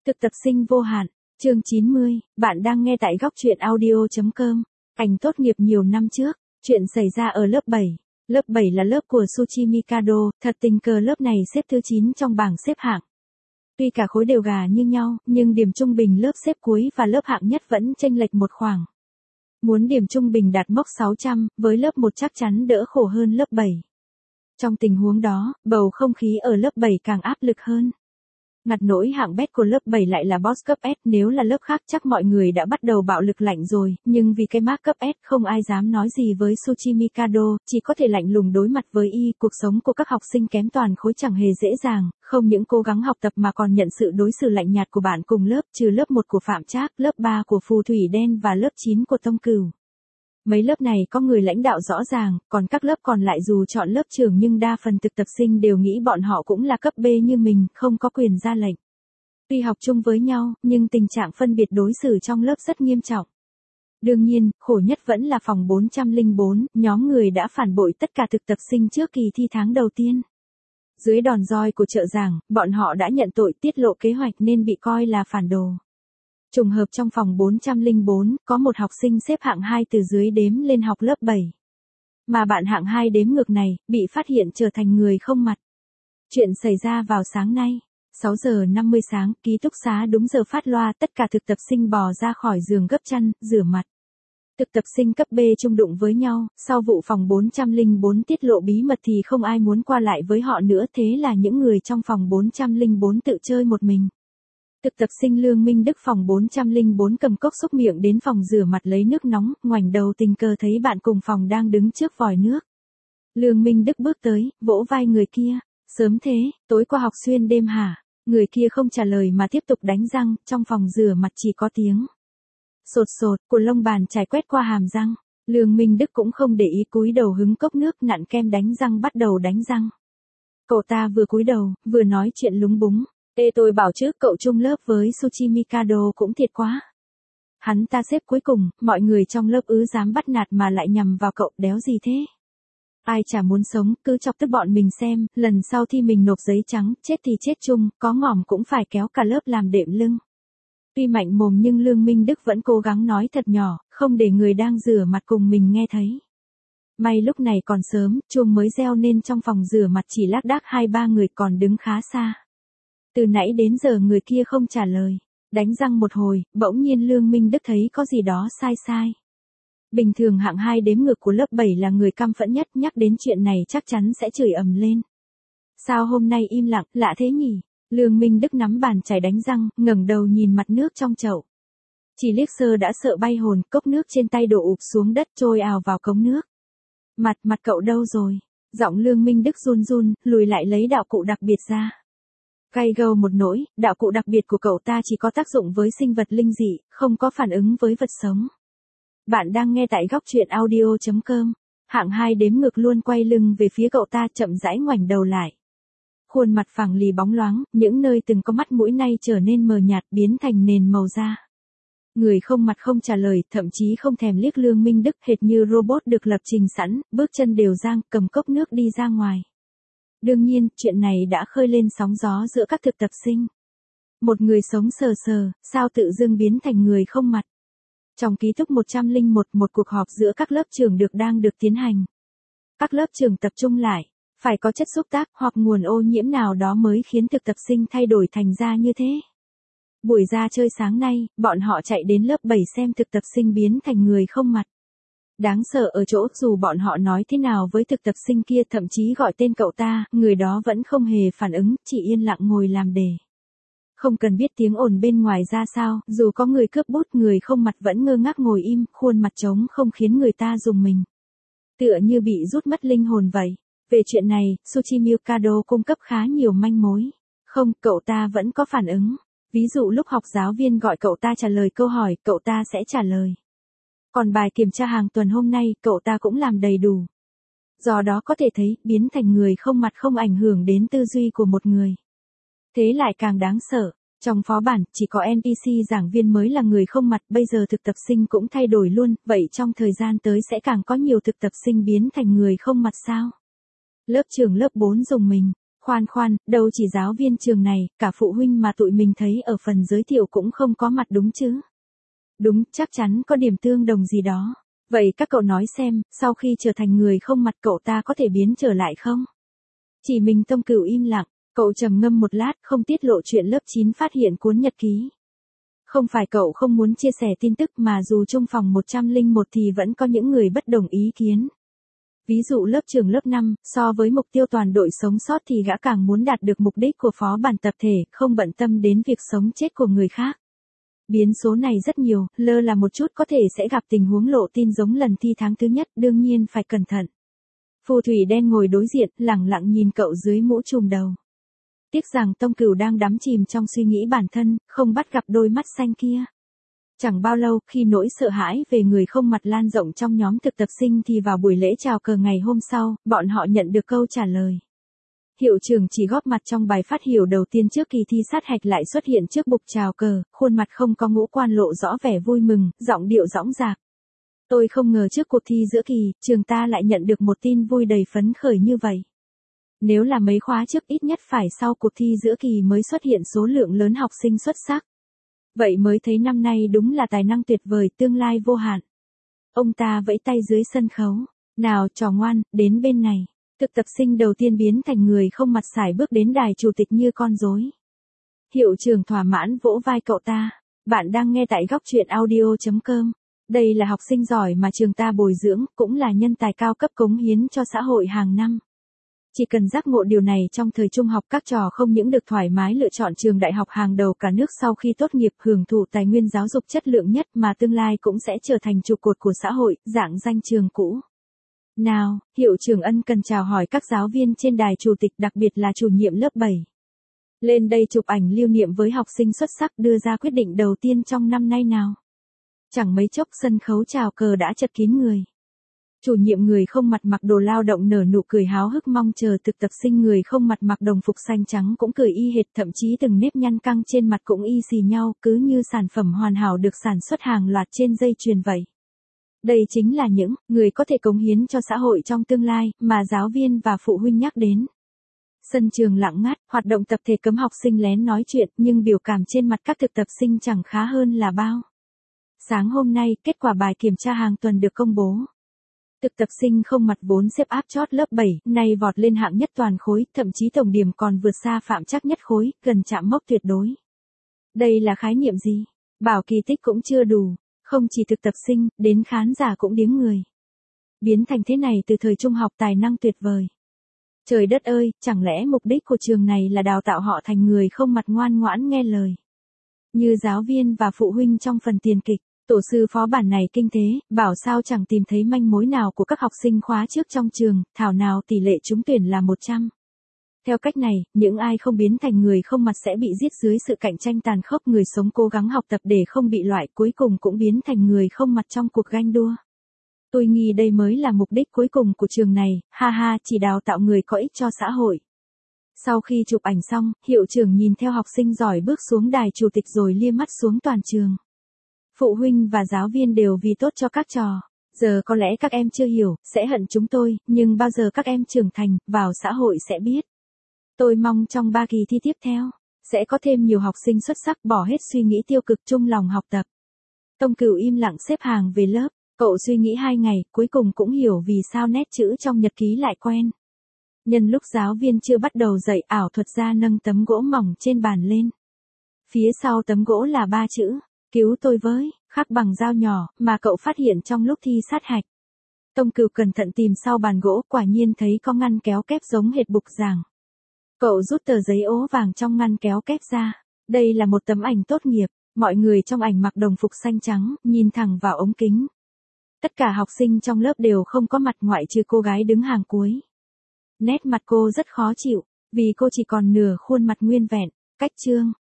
Thực tập sinh vô hạn, chương 90, bạn đang nghe tại góc truyện audio.com. Ảnh tốt nghiệp nhiều năm trước, chuyện xảy ra ở lớp 7. Lớp 7 là lớp của Tsuchi Mikado, thật tình cờ lớp này xếp thứ 9 trong bảng xếp hạng. Tuy cả khối đều gà như nhau, nhưng điểm trung bình lớp xếp cuối và lớp hạng nhất vẫn chênh lệch một khoảng. Muốn điểm trung bình đạt mốc 600, với lớp 1 chắc chắn đỡ khổ hơn lớp 7. Trong tình huống đó, bầu không khí ở lớp 7 càng áp lực hơn. Ngặt nỗi hạng bét của lớp 7 lại là boss cấp S, nếu là lớp khác chắc mọi người đã bắt đầu bạo lực lạnh rồi, nhưng vì cái mác cấp S không ai dám nói gì với Tsuchi Mikado, chỉ có thể lạnh lùng đối mặt với y. Cuộc sống của các học sinh kém toàn khối chẳng hề dễ dàng, không những cố gắng học tập mà còn nhận sự đối xử lạnh nhạt của bạn cùng lớp, trừ lớp 1 của Phạm Trác, lớp 3 của Phù Thủy Đen và lớp 9 của Tông Cửu. Mấy lớp này có người lãnh đạo rõ ràng, còn các lớp còn lại dù chọn lớp trưởng nhưng đa phần thực tập sinh đều nghĩ bọn họ cũng là cấp B như mình, không có quyền ra lệnh. Tuy học chung với nhau, nhưng tình trạng phân biệt đối xử trong lớp rất nghiêm trọng. Đương nhiên, khổ nhất vẫn là phòng 404, nhóm người đã phản bội tất cả thực tập sinh trước kỳ thi tháng đầu tiên. Dưới đòn roi của trợ giảng, bọn họ đã nhận tội tiết lộ kế hoạch nên bị coi là phản đồ. Trùng hợp trong phòng 404, có một học sinh xếp hạng 2 từ dưới đếm lên học lớp 7. Mà bạn hạng 2 đếm ngược này, bị phát hiện trở thành người không mặt. Chuyện xảy ra vào sáng nay. 6 giờ 50 sáng, ký túc xá đúng giờ phát loa, tất cả thực tập sinh bò ra khỏi giường gấp chăn, rửa mặt. Thực tập sinh cấp B chung đụng với nhau, sau vụ phòng 404 tiết lộ bí mật thì không ai muốn qua lại với họ nữa, thế là những người trong phòng 404 tự chơi một mình. Thực tập sinh Lương Minh Đức phòng 404 cầm cốc xúc miệng đến phòng rửa mặt lấy nước nóng, ngoảnh đầu tình cờ thấy bạn cùng phòng đang đứng trước vòi nước. Lương Minh Đức bước tới, vỗ vai người kia, sớm thế, tối qua học xuyên đêm hả? Người kia không trả lời mà tiếp tục đánh răng, trong phòng rửa mặt chỉ có tiếng sột sột của lông bàn chải quét qua hàm răng. Lương Minh Đức cũng không để ý, cúi đầu hứng cốc nước nặn kem đánh răng bắt đầu đánh răng. Cậu ta vừa cúi đầu, vừa nói chuyện lúng búng. Ê, tôi bảo chứ, cậu chung lớp với Tsuchi Mikado cũng thiệt quá. Hắn ta xếp cuối cùng, mọi người trong lớp dám bắt nạt mà lại nhằm vào cậu, đéo gì thế? Ai chả muốn sống, cứ chọc tức bọn mình xem, lần sau thi mình nộp giấy trắng, chết thì chết chung, có ngỏm cũng phải kéo cả lớp làm đệm lưng. Tuy mạnh mồm nhưng Lương Minh Đức vẫn cố gắng nói thật nhỏ, không để người đang rửa mặt cùng mình nghe thấy. May lúc này còn sớm, chuông mới reo nên trong phòng rửa mặt chỉ lác đác 2-3 người còn đứng khá xa. Từ nãy đến giờ người kia không trả lời. Đánh răng một hồi, bỗng nhiên Lương Minh Đức thấy có gì đó sai sai. Bình thường hạng 2 đếm ngược của lớp 7 là người căm phẫn nhất, nhắc đến chuyện này chắc chắn sẽ chửi ầm lên. Sao hôm nay im lặng, lạ thế nhỉ? Lương Minh Đức nắm bàn chải đánh răng, ngẩng đầu nhìn mặt nước trong chậu. Chỉ liếc sơ đã sợ bay hồn, cốc nước trên tay đổ ụp xuống đất trôi ào vào cống nước. Mặt cậu đâu rồi? Giọng Lương Minh Đức run run, lùi lại lấy đạo cụ đặc biệt ra. Gay gâu một nỗi, đạo cụ đặc biệt của cậu ta chỉ có tác dụng với sinh vật linh dị, không có phản ứng với vật sống. Bạn đang nghe tại góc truyện audio.com. Hạng 2 đếm ngược luôn quay lưng về phía cậu ta, chậm rãi ngoảnh đầu lại. Khuôn mặt phẳng lì bóng loáng, những nơi từng có mắt mũi nay trở nên mờ nhạt biến thành nền màu da. Người không mặt không trả lời, thậm chí không thèm liếc Lương Minh Đức, hệt như robot được lập trình sẵn, bước chân đều giang, cầm cốc nước đi ra ngoài. Đương nhiên, chuyện này đã khơi lên sóng gió giữa các thực tập sinh. Một người sống sờ sờ, sao tự dưng biến thành người không mặt. Trong ký túc 101, một cuộc họp giữa các lớp trưởng đang được tiến hành. Các lớp trưởng tập trung lại, phải có chất xúc tác hoặc nguồn ô nhiễm nào đó mới khiến thực tập sinh thay đổi thành ra như thế. Buổi ra chơi sáng nay, bọn họ chạy đến lớp 7 xem thực tập sinh biến thành người không mặt. Đáng sợ ở chỗ dù bọn họ nói thế nào với thực tập sinh kia, thậm chí gọi tên cậu ta, người đó vẫn không hề phản ứng, chỉ yên lặng ngồi làm đề. Không cần biết tiếng ồn bên ngoài ra sao, dù có người cướp bút, người không mặt vẫn ngơ ngác ngồi im, khuôn mặt trống không khiến người ta rùng mình. Tựa như bị rút mất linh hồn vậy. Về chuyện này, Tsuchi Mikado cung cấp khá nhiều manh mối. Không, cậu ta vẫn có phản ứng. Ví dụ lúc học giáo viên gọi cậu ta trả lời câu hỏi, cậu ta sẽ trả lời. Còn bài kiểm tra hàng tuần hôm nay, cậu ta cũng làm đầy đủ. Do đó có thể thấy, biến thành người không mặt không ảnh hưởng đến tư duy của một người. Thế lại càng đáng sợ. Trong phó bản, chỉ có NPC giảng viên mới là người không mặt, bây giờ thực tập sinh cũng thay đổi luôn, vậy trong thời gian tới sẽ càng có nhiều thực tập sinh biến thành người không mặt sao? Lớp trưởng lớp 4 rùng mình. Khoan, đâu chỉ giáo viên trường này, cả phụ huynh mà tụi mình thấy ở phần giới thiệu cũng không có mặt đúng chứ. Đúng, chắc chắn có điểm tương đồng gì đó. Vậy các cậu nói xem, sau khi trở thành người không mặt cậu ta có thể biến trở lại không? Chỉ mình Tông Cửu im lặng, cậu trầm ngâm một lát không tiết lộ chuyện lớp 9 phát hiện cuốn nhật ký. Không phải cậu không muốn chia sẻ tin tức mà dù trong phòng 101 thì vẫn có những người bất đồng ý kiến. Ví dụ lớp trường lớp 5, so với mục tiêu toàn đội sống sót thì gã càng muốn đạt được mục đích của phó bản tập thể, không bận tâm đến việc sống chết của người khác. Biến số này rất nhiều, lơ là một chút có thể sẽ gặp tình huống lộ tin giống lần thi tháng thứ nhất, đương nhiên phải cẩn thận. Phù thủy đen ngồi đối diện, lẳng lặng nhìn cậu dưới mũ trùm đầu. Tiếc rằng Tông Cửu đang đắm chìm trong suy nghĩ bản thân, không bắt gặp đôi mắt xanh kia. Chẳng bao lâu, khi nỗi sợ hãi về người không mặt lan rộng trong nhóm thực tập sinh thì vào buổi lễ chào cờ ngày hôm sau, bọn họ nhận được câu trả lời. Hiệu trưởng chỉ góp mặt trong bài phát biểu đầu tiên trước kỳ thi sát hạch lại xuất hiện trước bục chào cờ, khuôn mặt không có ngũ quan lộ rõ vẻ vui mừng, giọng điệu dõng dạc. Tôi không ngờ trước cuộc thi giữa kỳ, trường ta lại nhận được một tin vui đầy phấn khởi như vậy. Nếu là mấy khóa trước ít nhất phải sau cuộc thi giữa kỳ mới xuất hiện số lượng lớn học sinh xuất sắc. Vậy mới thấy năm nay đúng là tài năng tuyệt vời, tương lai vô hạn. Ông ta vẫy tay dưới sân khấu. Nào trò ngoan, đến bên này. Thực tập sinh đầu tiên biến thành người không mặt sải bước đến đài chủ tịch như con rối. Hiệu trưởng thỏa mãn vỗ vai cậu ta. Bạn đang nghe tại góc truyện audio.com. Đây là học sinh giỏi mà trường ta bồi dưỡng, cũng là nhân tài cao cấp cống hiến cho xã hội hàng năm. Chỉ cần giác ngộ điều này trong thời trung học, các trò không những được thoải mái lựa chọn trường đại học hàng đầu cả nước sau khi tốt nghiệp, hưởng thụ tài nguyên giáo dục chất lượng nhất mà tương lai cũng sẽ trở thành trụ cột của xã hội, dạng danh trường cũ. Nào, hiệu trưởng ân cần chào hỏi các giáo viên trên đài chủ tịch, đặc biệt là chủ nhiệm lớp 7. Lên đây chụp ảnh lưu niệm với học sinh xuất sắc, đưa ra quyết định đầu tiên trong năm nay nào. Chẳng mấy chốc sân khấu chào cờ đã chật kín người. Chủ nhiệm người không mặt mặc đồ lao động nở nụ cười háo hức mong chờ, thực tập sinh người không mặt mặc đồng phục xanh trắng cũng cười y hệt, thậm chí từng nếp nhăn căng trên mặt cũng y xì nhau, cứ như sản phẩm hoàn hảo được sản xuất hàng loạt trên dây chuyền vậy. Đây chính là những người có thể cống hiến cho xã hội trong tương lai mà giáo viên và phụ huynh nhắc đến. Sân trường lặng ngắt, hoạt động tập thể cấm học sinh lén nói chuyện, nhưng biểu cảm trên mặt các thực tập sinh chẳng khá hơn là bao. Sáng hôm nay, kết quả bài kiểm tra hàng tuần được công bố. Thực tập sinh không mặt vốn xếp áp chót lớp 7, nay vọt lên hạng nhất toàn khối, thậm chí tổng điểm còn vượt xa Phạm Trắc nhất khối, gần chạm mốc tuyệt đối. Đây là khái niệm gì? Bảo kỳ tích cũng chưa đủ, không chỉ thực tập sinh, đến khán giả cũng điếng người. Biến thành thế này từ thời trung học, tài năng tuyệt vời. Trời đất ơi, chẳng lẽ mục đích của trường này là đào tạo họ thành người không mặt ngoan ngoãn nghe lời. Như giáo viên và phụ huynh trong phần tiền kịch. Tổ sư phó bản này kinh thế, bảo sao chẳng tìm thấy manh mối nào của các học sinh khóa trước trong trường, thảo nào tỷ lệ trúng tuyển là 100. Theo cách này, những ai không biến thành người không mặt sẽ bị giết dưới sự cạnh tranh tàn khốc, người sống cố gắng học tập để không bị loại, cuối cùng cũng biến thành người không mặt trong cuộc ganh đua. Tôi nghi đây mới là mục đích cuối cùng của trường này, ha ha, chỉ đào tạo người có ích cho xã hội. Sau khi chụp ảnh xong, hiệu trưởng nhìn theo học sinh giỏi bước xuống đài chủ tịch rồi lia mắt xuống toàn trường. Phụ huynh và giáo viên đều vì tốt cho các trò. Giờ có lẽ các em chưa hiểu, sẽ hận chúng tôi, nhưng bao giờ các em trưởng thành, vào xã hội sẽ biết. Tôi mong trong 3 kỳ thi tiếp theo, sẽ có thêm nhiều học sinh xuất sắc bỏ hết suy nghĩ tiêu cực, chung lòng học tập. Tông Cửu im lặng xếp hàng về lớp, cậu suy nghĩ 2 ngày, cuối cùng cũng hiểu vì sao nét chữ trong nhật ký lại quen. Nhân lúc giáo viên chưa bắt đầu dạy, ảo thuật gia nâng tấm gỗ mỏng trên bàn lên. Phía sau tấm gỗ là 3 chữ. Cứu tôi với, khắc bằng dao nhỏ, mà cậu phát hiện trong lúc thi sát hạch. Tông Cửu cẩn thận tìm sau bàn gỗ, quả nhiên thấy có ngăn kéo kép giống hệt bục giảng. Cậu rút tờ giấy ố vàng trong ngăn kéo kép ra. Đây là một tấm ảnh tốt nghiệp, mọi người trong ảnh mặc đồng phục xanh trắng, nhìn thẳng vào ống kính. Tất cả học sinh trong lớp đều không có mặt ngoại trừ cô gái đứng hàng cuối. Nét mặt cô rất khó chịu, vì cô chỉ còn nửa khuôn mặt nguyên vẹn, cách chương.